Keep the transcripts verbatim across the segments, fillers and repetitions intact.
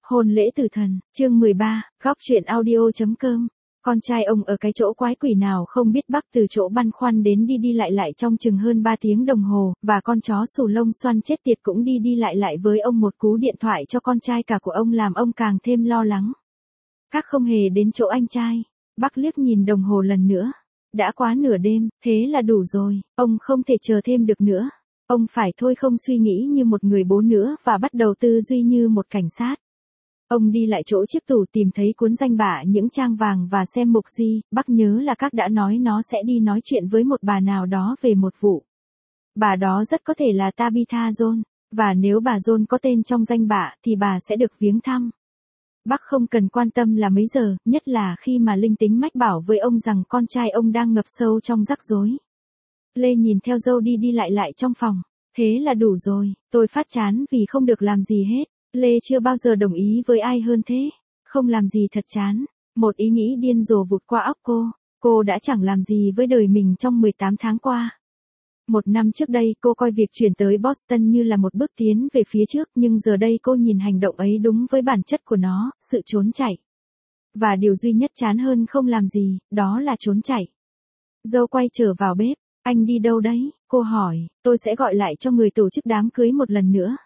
Hôn lễ tử thần, chương mười ba, góc truyện audio.com. Con trai ông ở cái chỗ quái quỷ nào không biết Bắc từ chỗ băn khoăn đến đi đi lại lại trong chừng hơn ba tiếng đồng hồ, và con chó xù lông xoăn chết tiệt cũng đi đi lại lại với ông một cú điện thoại cho con trai cả của ông làm ông càng thêm lo lắng. Các không hề đến chỗ anh trai. Bắc liếc nhìn đồng hồ lần nữa. Đã quá nửa đêm, thế là đủ rồi, ông không thể chờ thêm được nữa. Ông phải thôi không suy nghĩ như một người bố nữa và bắt đầu tư duy như một cảnh sát. Ông đi lại chỗ chiếc tủ tìm thấy cuốn danh bạ những trang vàng và xem mục gì. Bác nhớ là các đã nói nó sẽ đi nói chuyện với một bà nào đó về một vụ. Bà đó rất có thể là Tabitha Jones, và nếu bà Jones có tên trong danh bạ thì bà sẽ được viếng thăm. Bác không cần quan tâm là mấy giờ, nhất là khi mà linh tính mách bảo với ông rằng con trai ông đang ngập sâu trong rắc rối. Lê nhìn theo dâu đi đi lại lại trong phòng. Thế là đủ rồi, tôi phát chán vì không được làm gì hết. Lê chưa bao giờ đồng ý với ai hơn thế. Không làm gì thật chán. Một ý nghĩ điên rồ vụt qua óc cô. Cô đã chẳng làm gì với đời mình trong mười tám tháng qua. Một năm trước đây cô coi việc chuyển tới Boston như là một bước tiến về phía trước, nhưng giờ đây cô nhìn hành động ấy đúng với bản chất của nó, sự trốn chạy. Và điều duy nhất chán hơn không làm gì, đó là trốn chạy. Dâu quay trở vào bếp. Anh đi đâu đấy? Cô hỏi. Tôi sẽ gọi lại cho người tổ chức đám cưới một lần nữa.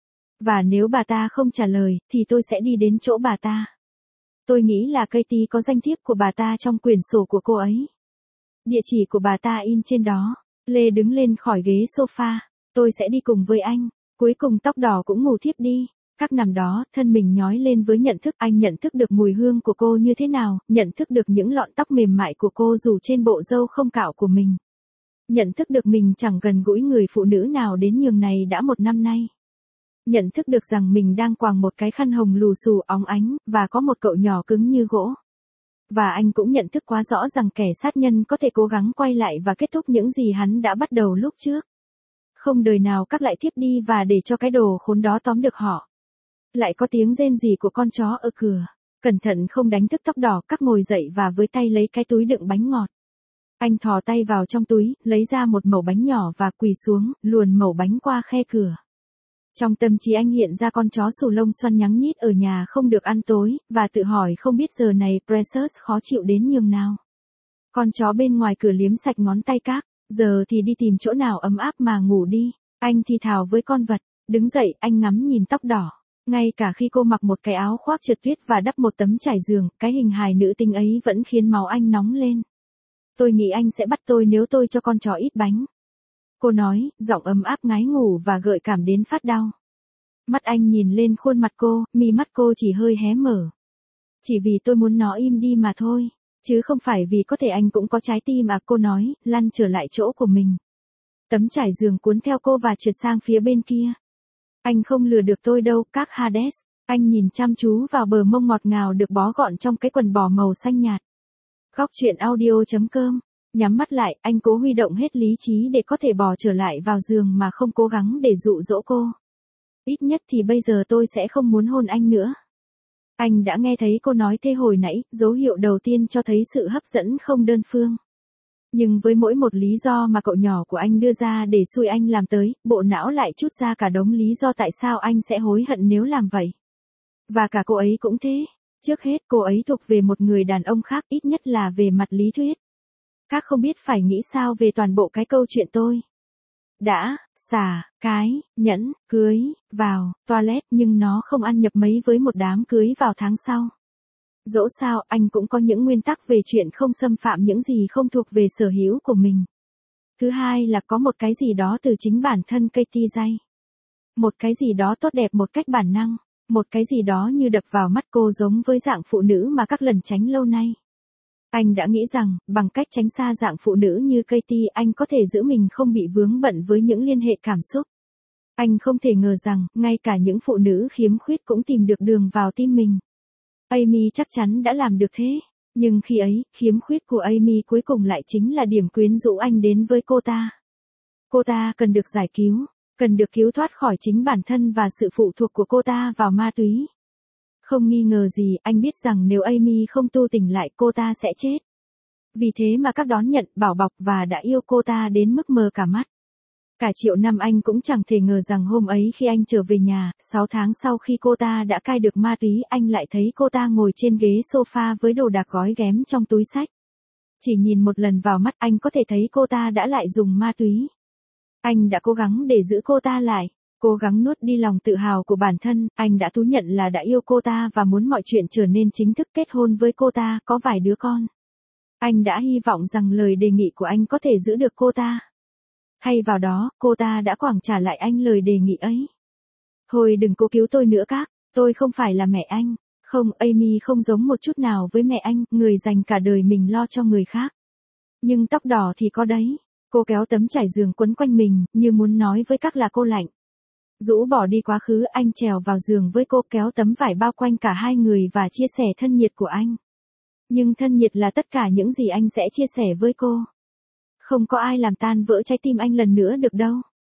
Và nếu bà ta không trả lời, thì tôi sẽ đi đến chỗ bà ta. Tôi nghĩ là Katie có danh thiếp của bà ta trong quyển sổ của cô ấy. Địa chỉ của bà ta in trên đó. Lê đứng lên khỏi ghế sofa. Tôi sẽ đi cùng với anh. Cuối cùng tóc đỏ cũng ngủ thiếp đi. Các nằm đó, thân mình nhói lên với nhận thức. Anh nhận thức được mùi hương của cô như thế nào, nhận thức được những lọn tóc mềm mại của cô dù trên bộ râu không cạo của mình. Nhận thức được mình chẳng gần gũi người phụ nữ nào đến nhường này đã một năm nay. Nhận thức được rằng mình đang quàng một cái khăn hồng lù xù óng ánh, và có một cậu nhỏ cứng như gỗ. Và anh cũng nhận thức quá rõ rằng kẻ sát nhân có thể cố gắng quay lại và kết thúc những gì hắn đã bắt đầu lúc trước. Không đời nào các lại thiếp đi và để cho cái đồ khốn đó tóm được họ. Lại có tiếng rên rỉ của con chó ở cửa. Cẩn thận không đánh thức tóc đỏ, các ngồi dậy và với tay lấy cái túi đựng bánh ngọt. Anh thò tay vào trong túi, lấy ra một mẩu bánh nhỏ và quỳ xuống, luồn mẩu bánh qua khe cửa. Trong tâm trí anh hiện ra con chó xù lông xoăn nhắng nhít ở nhà không được ăn tối, và tự hỏi không biết giờ này Precious khó chịu đến nhường nào. Con chó bên ngoài cửa liếm sạch ngón tay các, giờ thì đi tìm chỗ nào ấm áp mà ngủ đi. Anh thì thào với con vật, đứng dậy anh ngắm nhìn tóc đỏ. Ngay cả khi cô mặc một cái áo khoác trượt tuyết và đắp một tấm trải giường, cái hình hài nữ tinh ấy vẫn khiến máu anh nóng lên. Tôi nghĩ anh sẽ bắt tôi nếu tôi cho con chó ít bánh. Cô nói, giọng ấm áp ngái ngủ và gợi cảm đến phát đau. Mắt anh nhìn lên khuôn mặt cô, mi mắt cô chỉ hơi hé mở. Chỉ vì tôi muốn nó im đi mà thôi, chứ không phải vì có thể anh cũng có trái tim à, cô nói, lăn trở lại chỗ của mình. Tấm trải giường cuốn theo cô và trượt sang phía bên kia. Anh không lừa được tôi đâu, các Hades. Anh nhìn chăm chú vào bờ mông ngọt ngào được bó gọn trong cái quần bò màu xanh nhạt. Góc truyện audio.com. Nhắm mắt lại, anh cố huy động hết lý trí để có thể bò trở lại vào giường mà không cố gắng để dụ dỗ cô. Ít nhất thì bây giờ tôi sẽ không muốn hôn anh nữa. Anh đã nghe thấy cô nói thế hồi nãy, dấu hiệu đầu tiên cho thấy sự hấp dẫn không đơn phương. Nhưng với mỗi một lý do mà cậu nhỏ của anh đưa ra để xui anh làm tới, bộ não lại trút ra cả đống lý do tại sao anh sẽ hối hận nếu làm vậy. Và cả cô ấy cũng thế. Trước hết, cô ấy thuộc về một người đàn ông khác, ít nhất là về mặt lý thuyết. Các không biết phải nghĩ sao về toàn bộ cái câu chuyện tôi đã xả cái nhẫn cưới vào toilet, nhưng nó không ăn nhập mấy với một đám cưới vào tháng sau. Dẫu sao, anh cũng có những nguyên tắc về chuyện không xâm phạm những gì không thuộc về sở hữu của mình. Thứ hai là có một cái gì đó từ chính bản thân Katie Jay. Một cái gì đó tốt đẹp một cách bản năng. Một cái gì đó như đập vào mắt cô giống với dạng phụ nữ mà các lần tránh lâu nay. Anh đã nghĩ rằng, bằng cách tránh xa dạng phụ nữ như Katie, anh có thể giữ mình không bị vướng bận với những liên hệ cảm xúc. Anh không thể ngờ rằng, ngay cả những phụ nữ khiếm khuyết cũng tìm được đường vào tim mình. Amy chắc chắn đã làm được thế. Nhưng khi ấy, khiếm khuyết của Amy cuối cùng lại chính là điểm quyến rũ anh đến với cô ta. Cô ta cần được giải cứu, cần được cứu thoát khỏi chính bản thân và sự phụ thuộc của cô ta vào ma túy. Không nghi ngờ gì, anh biết rằng nếu Amy không tu tỉnh lại cô ta sẽ chết. Vì thế mà các đón nhận, bảo bọc và đã yêu cô ta đến mức mờ cả mắt. Cả triệu năm anh cũng chẳng thể ngờ rằng hôm ấy khi anh trở về nhà, sáu tháng sau khi cô ta đã cai được ma túy, anh lại thấy cô ta ngồi trên ghế sofa với đồ đạc gói ghém trong túi xách. Chỉ nhìn một lần vào mắt anh có thể thấy cô ta đã lại dùng ma túy. Anh đã cố gắng để giữ cô ta lại, cố gắng nuốt đi lòng tự hào của bản thân, anh đã thú nhận là đã yêu cô ta và muốn mọi chuyện trở nên chính thức, kết hôn với cô ta, có vài đứa con. Anh đã hy vọng rằng lời đề nghị của anh có thể giữ được cô ta. Thay vào đó, cô ta đã quẳng trả lại anh lời đề nghị ấy. Thôi đừng cố cứu tôi nữa các, tôi không phải là mẹ anh. Không, Amy không giống một chút nào với mẹ anh, người dành cả đời mình lo cho người khác. Nhưng tóc đỏ thì có đấy. Cô kéo tấm trải giường quấn quanh mình, như muốn nói với các là cô lạnh. Rũ bỏ đi quá khứ, anh trèo vào giường với cô, kéo tấm vải bao quanh cả hai người và chia sẻ thân nhiệt của anh. Nhưng thân nhiệt là tất cả những gì anh sẽ chia sẻ với cô. Không có ai làm tan vỡ trái tim anh lần nữa được đâu.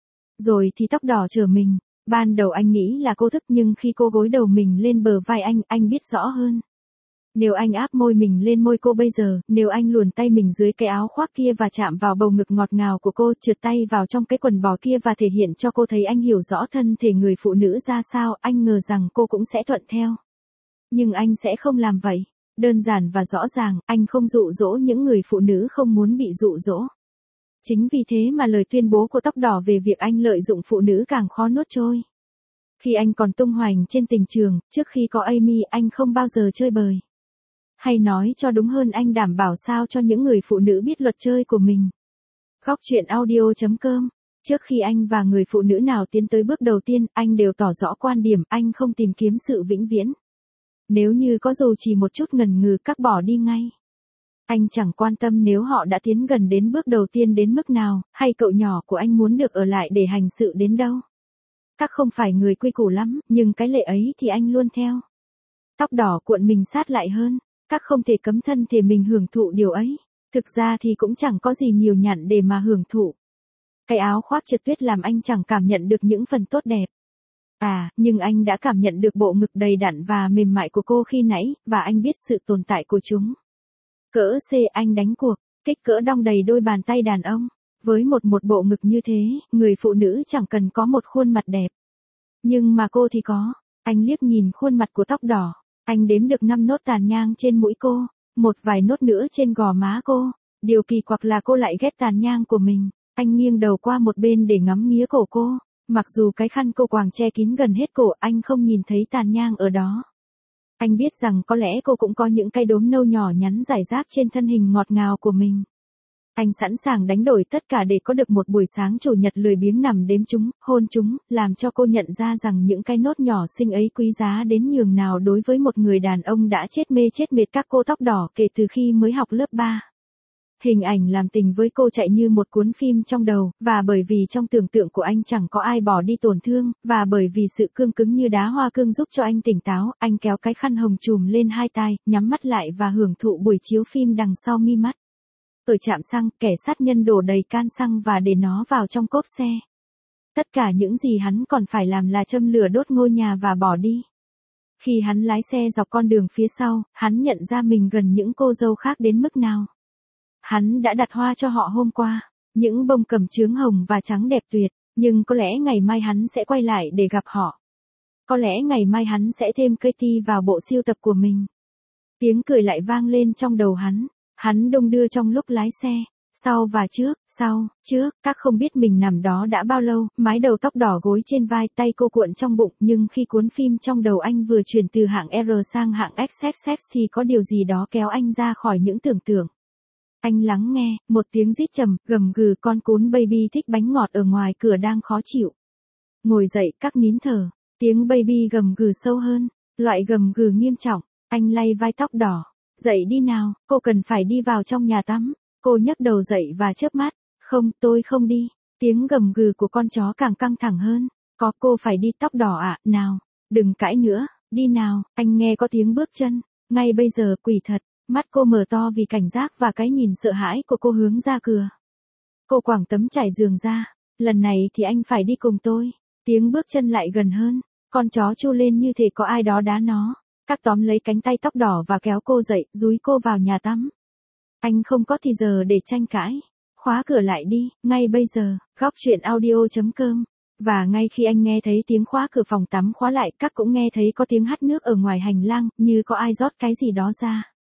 Rồi thì tóc đỏ chờ mình. Ban đầu anh nghĩ là cô thức, nhưng khi cô gối đầu mình lên bờ vai anh, anh biết rõ hơn. Nếu anh áp môi mình lên môi cô bây giờ, nếu anh luồn tay mình dưới cái áo khoác kia và chạm vào bầu ngực ngọt ngào của cô, trượt tay vào trong cái quần bò kia và thể hiện cho cô thấy anh hiểu rõ thân thể người phụ nữ ra sao, anh ngờ rằng cô cũng sẽ thuận theo. Nhưng anh sẽ không làm vậy. Đơn giản và rõ ràng, anh không dụ dỗ những người phụ nữ không muốn bị dụ dỗ. Chính vì thế mà lời tuyên bố của tóc đỏ về việc anh lợi dụng phụ nữ càng khó nuốt trôi. Khi anh còn tung hoành trên tình trường, trước khi có Amy, anh không bao giờ chơi bời. Hay nói cho đúng hơn, anh đảm bảo sao cho những người phụ nữ biết luật chơi của mình. Góc chuyện audio chấm com. Trước khi anh và người phụ nữ nào tiến tới bước đầu tiên, anh đều tỏ rõ quan điểm, anh không tìm kiếm sự vĩnh viễn. Nếu như có dù chỉ một chút ngần ngừ, các bỏ đi ngay. Anh chẳng quan tâm nếu họ đã tiến gần đến bước đầu tiên đến mức nào, hay cậu nhỏ của anh muốn được ở lại để hành sự đến đâu. Các không phải người quy củ lắm, nhưng cái lệ ấy thì anh luôn theo. Tóc đỏ cuộn mình sát lại hơn. Các không thể cấm thân thể mình hưởng thụ điều ấy. Thực ra thì cũng chẳng có gì nhiều nhặn để mà hưởng thụ. Cái áo khoác trượt tuyết làm anh chẳng cảm nhận được những phần tốt đẹp. À, nhưng anh đã cảm nhận được bộ ngực đầy đặn và mềm mại của cô khi nãy, và anh biết sự tồn tại của chúng. Cỡ C anh đánh cuộc, kích cỡ đong đầy đôi bàn tay đàn ông. Với một một bộ ngực như thế, người phụ nữ chẳng cần có một khuôn mặt đẹp. Nhưng mà cô thì có. Anh liếc nhìn khuôn mặt của tóc đỏ. Anh đếm được năm nốt tàn nhang trên mũi cô, một vài nốt nữa trên gò má cô. Điều kỳ quặc là cô lại ghét tàn nhang của mình. Anh nghiêng đầu qua một bên để ngắm nghía cổ cô. Mặc dù cái khăn cô quàng che kín gần hết cổ, anh không nhìn thấy tàn nhang ở đó. Anh biết rằng có lẽ cô cũng có những cái đốm nâu nhỏ nhắn rải rác trên thân hình ngọt ngào của mình. Anh sẵn sàng đánh đổi tất cả để có được một buổi sáng chủ nhật lười biếng nằm đếm chúng, hôn chúng, làm cho cô nhận ra rằng những cái nốt nhỏ xinh ấy quý giá đến nhường nào đối với một người đàn ông đã chết mê chết mệt các cô tóc đỏ kể từ khi mới học lớp ba. Hình ảnh làm tình với cô chạy như một cuốn phim trong đầu, và bởi vì trong tưởng tượng của anh chẳng có ai bỏ đi tổn thương, và bởi vì sự cương cứng như đá hoa cương giúp cho anh tỉnh táo, anh kéo cái khăn hồng trùm lên hai tai, nhắm mắt lại và hưởng thụ buổi chiếu phim đằng sau mi mắt. Ở trạm xăng, kẻ sát nhân đổ đầy can xăng và để nó vào trong cốp xe. Tất cả những gì hắn còn phải làm là châm lửa đốt ngôi nhà và bỏ đi. Khi hắn lái xe dọc con đường phía sau, hắn nhận ra mình gần những cô dâu khác đến mức nào. Hắn đã đặt hoa cho họ hôm qua, những bông cẩm chướng hồng và trắng đẹp tuyệt, nhưng có lẽ ngày mai hắn sẽ quay lại để gặp họ. Có lẽ ngày mai hắn sẽ thêm Katie vào bộ sưu tập của mình. Tiếng cười lại vang lên trong đầu hắn. Hắn đung đưa trong lúc lái xe, sau và trước, sau, trước, các không biết mình nằm đó đã bao lâu, mái đầu tóc đỏ gối trên vai, tay cô cuộn trong bụng, nhưng khi cuốn phim trong đầu anh vừa chuyển từ hạng R sang hạng X X X thì có điều gì đó kéo anh ra khỏi những tưởng tượng. Anh lắng nghe, một tiếng rít trầm, gầm gừ, con cún baby thích bánh ngọt ở ngoài cửa đang khó chịu. Ngồi dậy, các nín thở, tiếng baby gầm gừ sâu hơn, loại gầm gừ nghiêm trọng, anh lay vai tóc đỏ. Dậy đi nào, cô cần phải đi vào trong nhà tắm. Cô nhấc đầu dậy và chớp mắt. Không, tôi không đi. Tiếng gầm gừ của con chó càng căng thẳng hơn. Có, cô phải đi, tóc đỏ ạ, à, nào. Đừng cãi nữa, đi nào. Anh nghe có tiếng bước chân. Ngay bây giờ, quỷ thật. Mắt cô mở to vì cảnh giác và cái nhìn sợ hãi của cô hướng ra cửa. Cô quẳng tấm trải giường ra. Lần này thì anh phải đi cùng tôi. Tiếng bước chân lại gần hơn. Con chó chu lên như thể có ai đó đá nó. Các tóm lấy cánh tay tóc đỏ và kéo cô dậy, dúi cô vào nhà tắm. Anh không có thì giờ để tranh cãi. Khóa cửa lại đi, ngay bây giờ, góc chuyện audio chấm com. Và ngay khi anh nghe thấy tiếng khóa cửa phòng tắm khóa lại, các cũng nghe thấy có tiếng hắt nước ở ngoài hành lang, như có ai rót cái gì đó ra.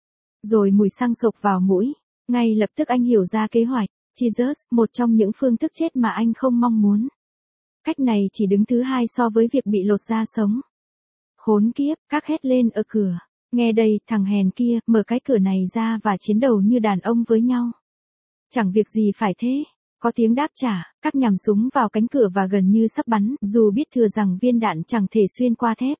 Rồi mùi xăng sộc vào mũi. Ngay lập tức anh hiểu ra kế hoạch. Jesus, một trong những phương thức chết mà anh không mong muốn. Cách này chỉ đứng thứ hai so với việc bị lột da sống. Khốn kiếp, các hét lên ở cửa. Nghe đây, thằng hèn kia, mở cái cửa này ra và chiến đầu như đàn ông với nhau. Chẳng việc gì phải thế. Có tiếng đáp trả, các nhằm súng vào cánh cửa và gần như sắp bắn, dù biết thừa rằng viên đạn chẳng thể xuyên qua thép.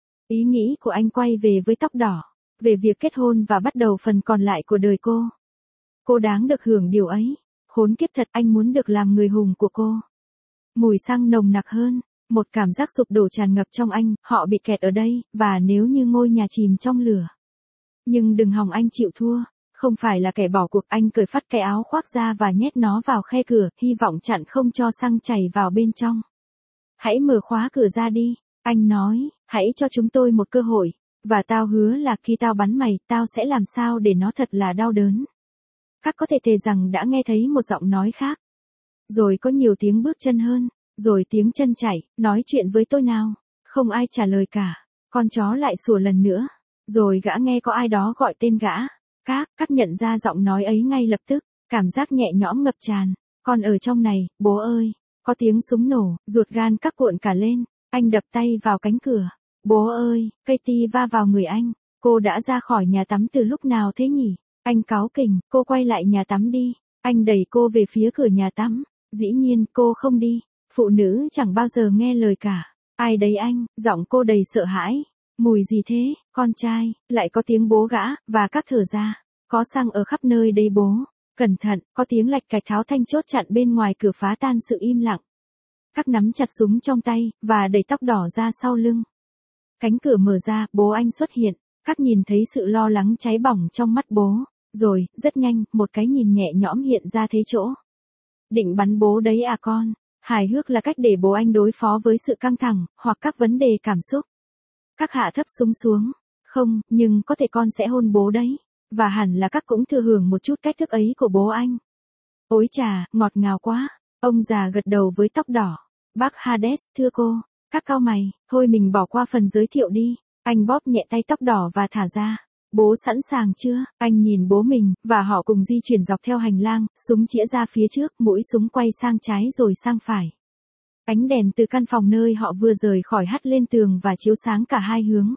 Ý nghĩ của anh quay về với tóc đỏ, về việc kết hôn và bắt đầu phần còn lại của đời cô. Cô đáng được hưởng điều ấy. Khốn kiếp thật, anh muốn được làm người hùng của cô. Mùi xăng nồng nặc hơn, một cảm giác sụp đổ tràn ngập trong anh, họ bị kẹt ở đây, và nếu như ngôi nhà chìm trong lửa. Nhưng đừng hòng anh chịu thua. Không phải là kẻ bỏ cuộc, anh cởi phắt cái áo khoác ra và nhét nó vào khe cửa, hy vọng chặn không cho xăng chảy vào bên trong. Hãy mở khóa cửa ra đi, anh nói, hãy cho chúng tôi một cơ hội, và tao hứa là khi tao bắn mày, tao sẽ làm sao để nó thật là đau đớn. Các có thể thề rằng đã nghe thấy một giọng nói khác. Rồi có nhiều tiếng bước chân hơn, rồi tiếng chân chạy, nói chuyện với tôi nào. Không ai trả lời cả, con chó lại sủa lần nữa, rồi gã nghe có ai đó gọi tên gã. Các, các nhận ra giọng nói ấy ngay lập tức, cảm giác nhẹ nhõm ngập tràn. Con ở trong này, bố ơi. Có tiếng súng nổ, ruột gan các cuộn cả lên. Anh đập tay vào cánh cửa. Bố ơi, Katie va vào người anh. Cô đã ra khỏi nhà tắm từ lúc nào thế nhỉ? Anh cáu kỉnh, cô quay lại nhà tắm đi. Anh đẩy cô về phía cửa nhà tắm. Dĩ nhiên, cô không đi. Phụ nữ chẳng bao giờ nghe lời cả. Ai đấy anh? Giọng cô đầy sợ hãi. Mùi gì thế, con trai, lại có tiếng bố gã, và các thở ra. Có xăng ở khắp nơi đây bố. Cẩn thận, có tiếng lạch cạch tháo thanh chốt chặn bên ngoài cửa phá tan sự im lặng. Các nắm chặt súng trong tay, và đẩy tóc đỏ ra sau lưng. Cánh cửa mở ra, bố anh xuất hiện. Các nhìn thấy sự lo lắng cháy bỏng trong mắt bố. Rồi, rất nhanh, một cái nhìn nhẹ nhõm hiện ra thế chỗ. Định bắn bố đấy à con? Hài hước là cách để bố anh đối phó với sự căng thẳng, hoặc các vấn đề cảm xúc. Các hạ thấp súng xuống. Không, nhưng có thể con sẽ hôn bố đấy. Và hẳn là các cũng thừa hưởng một chút cách thức ấy của bố anh. Ôi chà, ngọt ngào quá. Ông già gật đầu với tóc đỏ. Bác Hades, thưa cô. Các cau mày, thôi mình bỏ qua phần giới thiệu đi. Anh bóp nhẹ tay tóc đỏ và thả ra. Bố sẵn sàng chưa? Anh nhìn bố mình, và họ cùng di chuyển dọc theo hành lang, súng chĩa ra phía trước, mũi súng quay sang trái rồi sang phải. Ánh đèn từ căn phòng nơi họ vừa rời khỏi hắt lên tường và chiếu sáng cả hai hướng.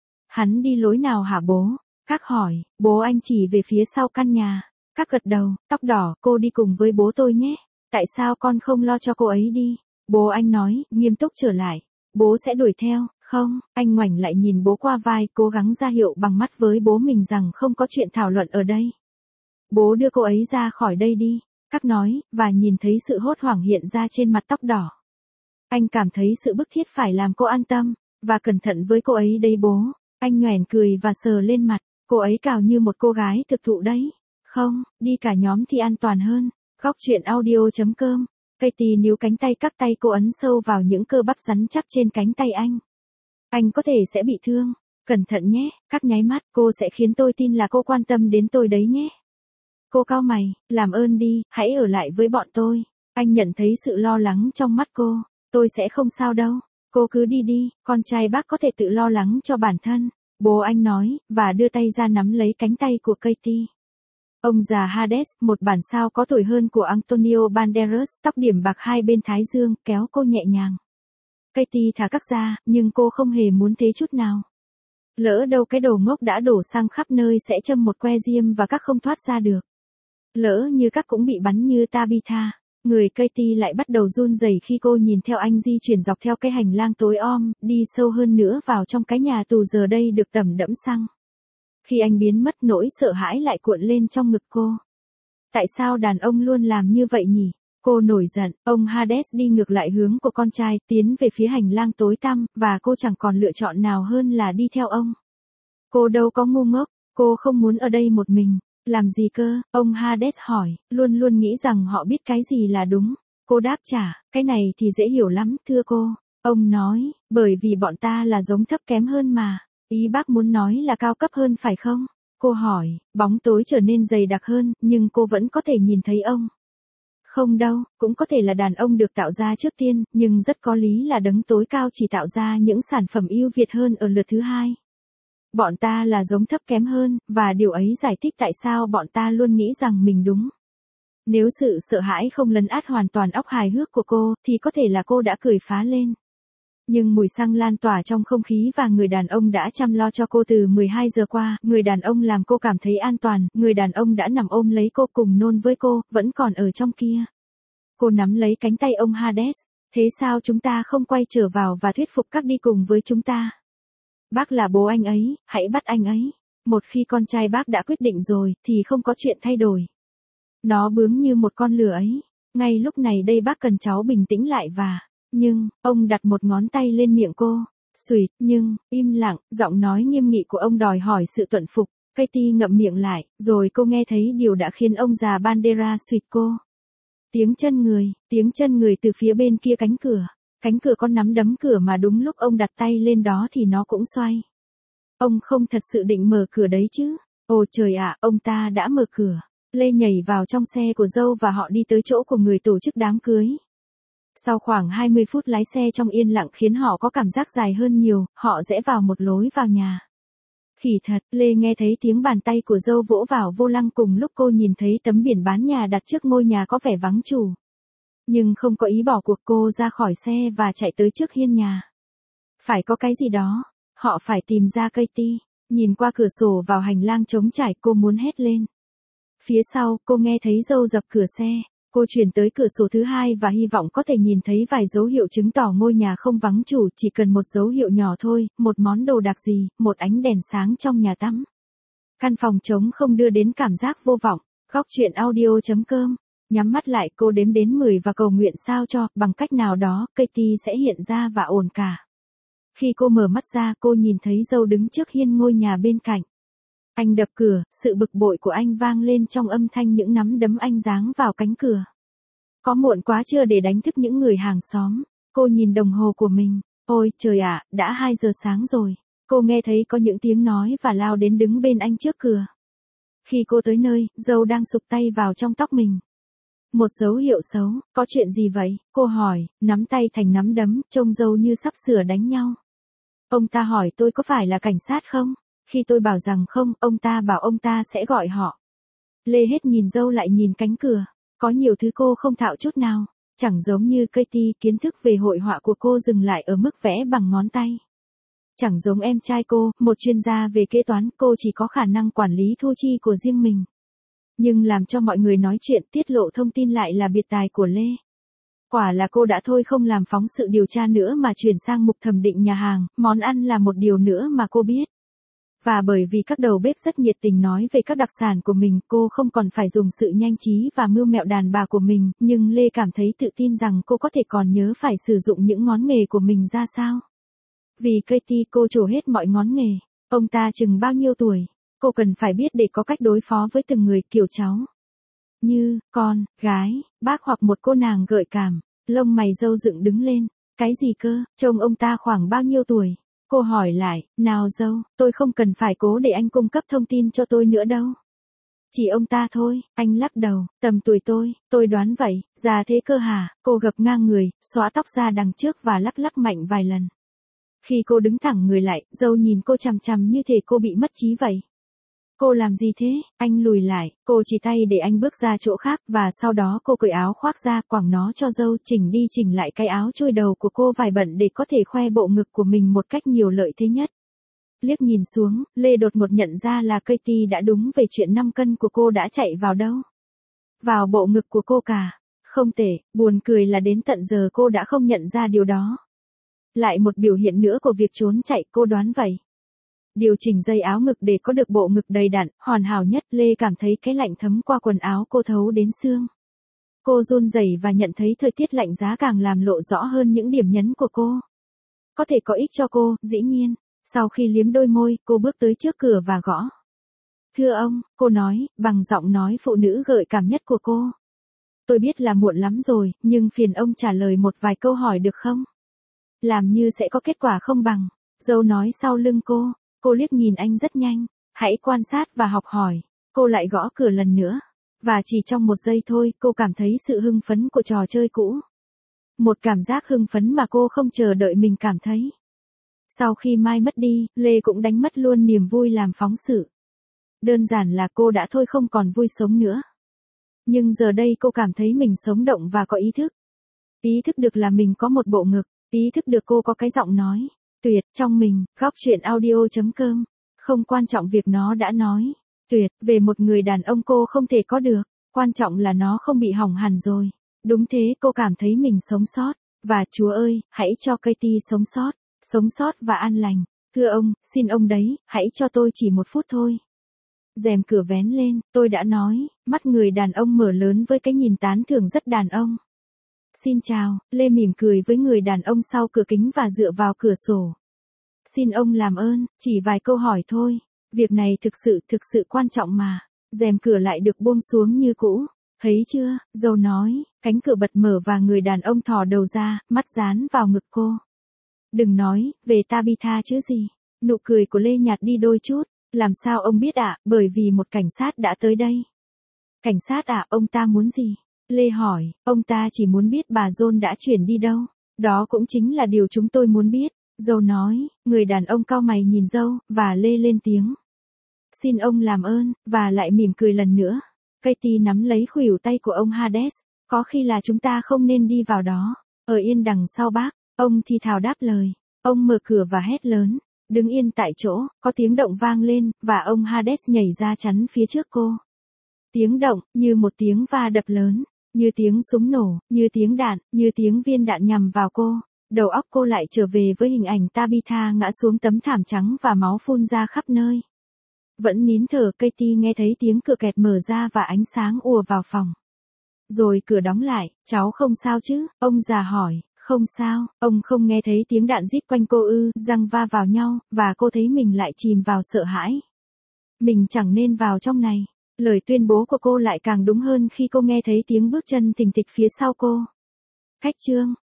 Hắn đi lối nào hả bố? Các hỏi, bố anh chỉ về phía sau căn nhà. Các gật đầu, tóc đỏ, cô đi cùng với bố tôi nhé. Tại sao con không lo cho cô ấy đi? Bố anh nói, nghiêm túc trở lại. Bố sẽ đuổi theo, không? Anh ngoảnh lại nhìn bố qua vai, cố gắng ra hiệu bằng mắt với bố mình rằng không có chuyện thảo luận ở đây. Bố đưa cô ấy ra khỏi đây đi. Các nói, và nhìn thấy sự hốt hoảng hiện ra trên mặt tóc đỏ. Anh cảm thấy sự bức thiết phải làm cô an tâm, và cẩn thận với cô ấy đây bố. Anh nhoẻn cười và sờ lên mặt, cô ấy cào như một cô gái thực thụ đấy. Không, đi cả nhóm thì an toàn hơn. Góc chuyện audio chấm com. Katie níu cánh tay các tay cô ấn sâu vào những cơ bắp rắn chắc trên cánh tay anh. Anh có thể sẽ bị thương. Cẩn thận nhé, các nháy mắt, cô sẽ khiến tôi tin là cô quan tâm đến tôi đấy nhé. Cô cau mày, làm ơn đi, hãy ở lại với bọn tôi. Anh nhận thấy sự lo lắng trong mắt cô. Tôi sẽ không sao đâu. Cô cứ đi đi, con trai bác có thể tự lo lắng cho bản thân. Bố anh nói, và đưa tay ra nắm lấy cánh tay của Katie. Ông già Hades, một bản sao có tuổi hơn của Antonio Banderas, tóc điểm bạc hai bên thái dương, kéo cô nhẹ nhàng. Katie thả các ra, nhưng cô không hề muốn thế chút nào. Lỡ đâu cái đồ ngốc đã đổ xăng khắp nơi sẽ châm một que diêm và các không thoát ra được. Lỡ như các cũng bị bắn như Tabitha. Người Katie lại bắt đầu run rẩy khi cô nhìn theo anh di chuyển dọc theo cái hành lang tối om, đi sâu hơn nữa vào trong cái nhà tù giờ đây được tẩm đẫm xăng. Khi anh biến mất, nỗi sợ hãi lại cuộn lên trong ngực cô. Tại sao đàn ông luôn làm như vậy nhỉ? Cô nổi giận, ông Hades đi ngược lại hướng của con trai, tiến về phía hành lang tối tăm, và cô chẳng còn lựa chọn nào hơn là đi theo ông. Cô đâu có ngu ngốc, cô không muốn ở đây một mình. Làm gì cơ? Ông Hades hỏi, luôn luôn nghĩ rằng họ biết cái gì là đúng. Cô đáp trả, cái này thì dễ hiểu lắm, thưa cô. Ông nói, bởi vì bọn ta là giống thấp kém hơn mà. Ý bác muốn nói là cao cấp hơn phải không? Cô hỏi, bóng tối trở nên dày đặc hơn, nhưng cô vẫn có thể nhìn thấy ông. Không đâu, cũng có thể là đàn ông được tạo ra trước tiên, nhưng rất có lý là đấng tối cao chỉ tạo ra những sản phẩm ưu việt hơn ở lượt thứ hai. Bọn ta là giống thấp kém hơn, và điều ấy giải thích tại sao bọn ta luôn nghĩ rằng mình đúng. Nếu sự sợ hãi không lấn át hoàn toàn óc hài hước của cô, thì có thể là cô đã cười phá lên. Nhưng mùi xăng lan tỏa trong không khí và người đàn ông đã chăm lo cho cô từ mười hai giờ qua, người đàn ông làm cô cảm thấy an toàn, người đàn ông đã nằm ôm lấy cô cùng nôn với cô, vẫn còn ở trong kia. Cô nắm lấy cánh tay ông Hades, thế sao chúng ta không quay trở vào và thuyết phục các đi cùng với chúng ta? Bác là bố anh ấy, hãy bắt anh ấy. Một khi con trai bác đã quyết định rồi, thì không có chuyện thay đổi. Nó bướng như một con lừa ấy. Ngay lúc này đây bác cần cháu bình tĩnh lại và... Nhưng, ông đặt một ngón tay lên miệng cô. Xùyt, nhưng, im lặng, giọng nói nghiêm nghị của ông đòi hỏi sự thuận phục. Katie ngậm miệng lại, rồi cô nghe thấy điều đã khiến ông già Bandera xùyt cô. Tiếng chân người, tiếng chân người từ phía bên kia cánh cửa. Cánh cửa con nắm đấm cửa mà đúng lúc ông đặt tay lên đó thì nó cũng xoay. Ông không thật sự định mở cửa đấy chứ? Ồ trời ạ, ông ta đã mở cửa. Lê nhảy vào trong xe của dâu và họ đi tới chỗ của người tổ chức đám cưới. Sau khoảng hai mươi phút lái xe trong yên lặng khiến họ có cảm giác dài hơn nhiều, họ rẽ vào một lối vào nhà. Khỉ thật, Lê nghe thấy tiếng bàn tay của dâu vỗ vào vô lăng cùng lúc cô nhìn thấy tấm biển bán nhà đặt trước ngôi nhà có vẻ vắng chủ. Nhưng không có ý bỏ cuộc, cô ra khỏi xe và chạy tới trước hiên nhà. Phải có cái gì đó, họ phải tìm ra Katie. Nhìn qua cửa sổ vào hành lang trống trải, cô muốn hét lên. Phía sau, cô nghe thấy dâu dập cửa xe. Cô chuyển tới cửa sổ thứ hai và hy vọng có thể nhìn thấy vài dấu hiệu chứng tỏ ngôi nhà không vắng chủ, chỉ cần một dấu hiệu nhỏ thôi, một món đồ đặc gì, một ánh đèn sáng trong nhà tắm. Căn phòng trống không đưa đến cảm giác vô vọng. Góc truyện audio chấm com. Nhắm mắt lại, cô đếm đến mười và cầu nguyện sao cho, bằng cách nào đó, Katie sẽ hiện ra và ổn cả. Khi cô mở mắt ra, cô nhìn thấy dâu đứng trước hiên ngôi nhà bên cạnh. Anh đập cửa, sự bực bội của anh vang lên trong âm thanh những nắm đấm anh giáng vào cánh cửa. Có muộn quá chưa để đánh thức những người hàng xóm? Cô nhìn đồng hồ của mình. Ôi trời ạ, đã hai giờ sáng rồi. Cô nghe thấy có những tiếng nói và lao đến đứng bên anh trước cửa. Khi cô tới nơi, dâu đang sụp tay vào trong tóc mình. Một dấu hiệu xấu, có chuyện gì vậy? Cô hỏi, nắm tay thành nắm đấm, trông dâu như sắp sửa đánh nhau. Ông ta hỏi tôi có phải là cảnh sát không? Khi tôi bảo rằng không, ông ta bảo ông ta sẽ gọi họ. Lê hết nhìn dâu lại nhìn cánh cửa. Có nhiều thứ cô không thạo chút nào. Chẳng giống như Katie, kiến thức về hội họa của cô dừng lại ở mức vẽ bằng ngón tay. Chẳng giống em trai cô, một chuyên gia về kế toán, cô chỉ có khả năng quản lý thu chi của riêng mình. Nhưng làm cho mọi người nói chuyện, tiết lộ thông tin lại là biệt tài của Lê. Quả là cô đã thôi không làm phóng sự điều tra nữa mà chuyển sang mục thẩm định nhà hàng, món ăn là một điều nữa mà cô biết. Và bởi vì các đầu bếp rất nhiệt tình nói về các đặc sản của mình, cô không còn phải dùng sự nhanh trí và mưu mẹo đàn bà của mình, nhưng Lê cảm thấy tự tin rằng cô có thể còn nhớ phải sử dụng những ngón nghề của mình ra sao. Vì Katie, cô trổ hết mọi ngón nghề. Ông ta chừng bao nhiêu tuổi? Cô cần phải biết để có cách đối phó với từng người, kiểu cháu. Như, con, gái, bác hoặc một cô nàng gợi cảm. Lông mày dâu dựng đứng lên. Cái gì cơ, trông ông ta khoảng bao nhiêu tuổi? Cô hỏi lại, nào dâu, tôi không cần phải cố để anh cung cấp thông tin cho tôi nữa đâu. Chỉ ông ta thôi, anh lắc đầu, tầm tuổi tôi, tôi đoán vậy, già thế cơ hả? Cô gập ngang người, xóa tóc ra đằng trước và lắc lắc mạnh vài lần. Khi cô đứng thẳng người lại, dâu nhìn cô chằm chằm như thể cô bị mất trí vậy. Cô làm gì thế? Anh lùi lại, cô chỉ tay để anh bước ra chỗ khác và sau đó cô cởi áo khoác ra, quẳng nó cho dâu, chỉnh đi chỉnh lại cái áo trôi đầu của cô vài bận để có thể khoe bộ ngực của mình một cách nhiều lợi thế nhất. Liếc nhìn xuống, Lê đột ngột nhận ra là Katie đã đúng về chuyện năm cân của cô đã chạy vào đâu. Vào bộ ngực của cô cả. Không tệ, buồn cười là đến tận giờ cô đã không nhận ra điều đó. Lại một biểu hiện nữa của việc trốn chạy, cô đoán vậy. Điều chỉnh dây áo ngực để có được bộ ngực đầy đặn, hoàn hảo nhất. Lê cảm thấy cái lạnh thấm qua quần áo cô thấu đến xương. Cô run rẩy và nhận thấy thời tiết lạnh giá càng làm lộ rõ hơn những điểm nhấn của cô. Có thể có ích cho cô, dĩ nhiên. Sau khi liếm đôi môi, cô bước tới trước cửa và gõ. Thưa ông, cô nói, bằng giọng nói phụ nữ gợi cảm nhất của cô. Tôi biết là muộn lắm rồi, nhưng phiền ông trả lời một vài câu hỏi được không? Làm như sẽ có kết quả không bằng. Dâu nói sau lưng cô. Cô liếc nhìn anh rất nhanh. Hãy quan sát và học hỏi. Cô lại gõ cửa lần nữa. Và chỉ trong một giây thôi, cô cảm thấy sự hưng phấn của trò chơi cũ. Một cảm giác hưng phấn mà cô không chờ đợi mình cảm thấy. Sau khi Mai mất đi, Lê cũng đánh mất luôn niềm vui làm phóng sự. Đơn giản là cô đã thôi không còn vui sống nữa. Nhưng giờ đây cô cảm thấy mình sống động và có ý thức. Ý thức được là mình có một bộ ngực, ý thức được cô có cái giọng nói tuyệt trong mình. Góc chuyện audio chấm com. Không quan trọng việc nó đã nói tuyệt về một người đàn ông cô không thể có được, quan trọng là nó không bị hỏng hẳn rồi. Đúng thế, cô cảm thấy mình sống sót, và Chúa ơi, hãy cho Katie sống sót, sống sót và an lành. Thưa ông, xin ông đấy, hãy cho tôi chỉ một phút thôi. Rèm cửa vén lên, tôi đã nói, mắt người đàn ông mở lớn với cái nhìn tán thưởng rất đàn ông. Xin chào, Lê mỉm cười với người đàn ông sau cửa kính và dựa vào cửa sổ. Xin ông làm ơn, chỉ vài câu hỏi thôi. Việc này thực sự thực sự quan trọng mà. Rèm cửa lại được buông xuống như cũ. Thấy chưa, dâu nói, cánh cửa bật mở và người đàn ông thò đầu ra, mắt dán vào ngực cô. Đừng nói, về Tabitha chứ gì. Nụ cười của Lê nhạt đi đôi chút. Làm sao ông biết ạ, à? Bởi vì một cảnh sát đã tới đây. Cảnh sát ạ, à, ông ta muốn gì? Lê hỏi, ông ta chỉ muốn biết bà John đã chuyển đi đâu. Đó cũng chính là điều chúng tôi muốn biết. Dâu nói, người đàn ông cau mày nhìn dâu, và Lê lên tiếng. Xin ông làm ơn, và lại mỉm cười lần nữa. Katie nắm lấy khuỷu tay của ông Hades. Có khi là chúng ta không nên đi vào đó. Ở yên đằng sau bác, ông thì thào đáp lời. Ông mở cửa và hét lớn. Đứng yên tại chỗ, có tiếng động vang lên, và ông Hades nhảy ra chắn phía trước cô. Tiếng động, như một tiếng va đập lớn, như tiếng súng nổ, như tiếng đạn, như tiếng viên đạn nhằm vào cô. Đầu óc cô lại trở về với hình ảnh Tabitha ngã xuống tấm thảm trắng và máu phun ra khắp nơi. Vẫn nín thở, Katie nghe thấy tiếng cửa kẹt mở ra và ánh sáng ùa vào phòng. Rồi cửa đóng lại, cháu không sao chứ, ông già hỏi. Không sao, ông không nghe thấy tiếng đạn rít quanh cô ư, răng va vào nhau, và cô thấy mình lại chìm vào sợ hãi. Mình chẳng nên vào trong này. Lời tuyên bố của cô lại càng đúng hơn khi cô nghe thấy tiếng bước chân thình thịch phía sau cô. Khách trương,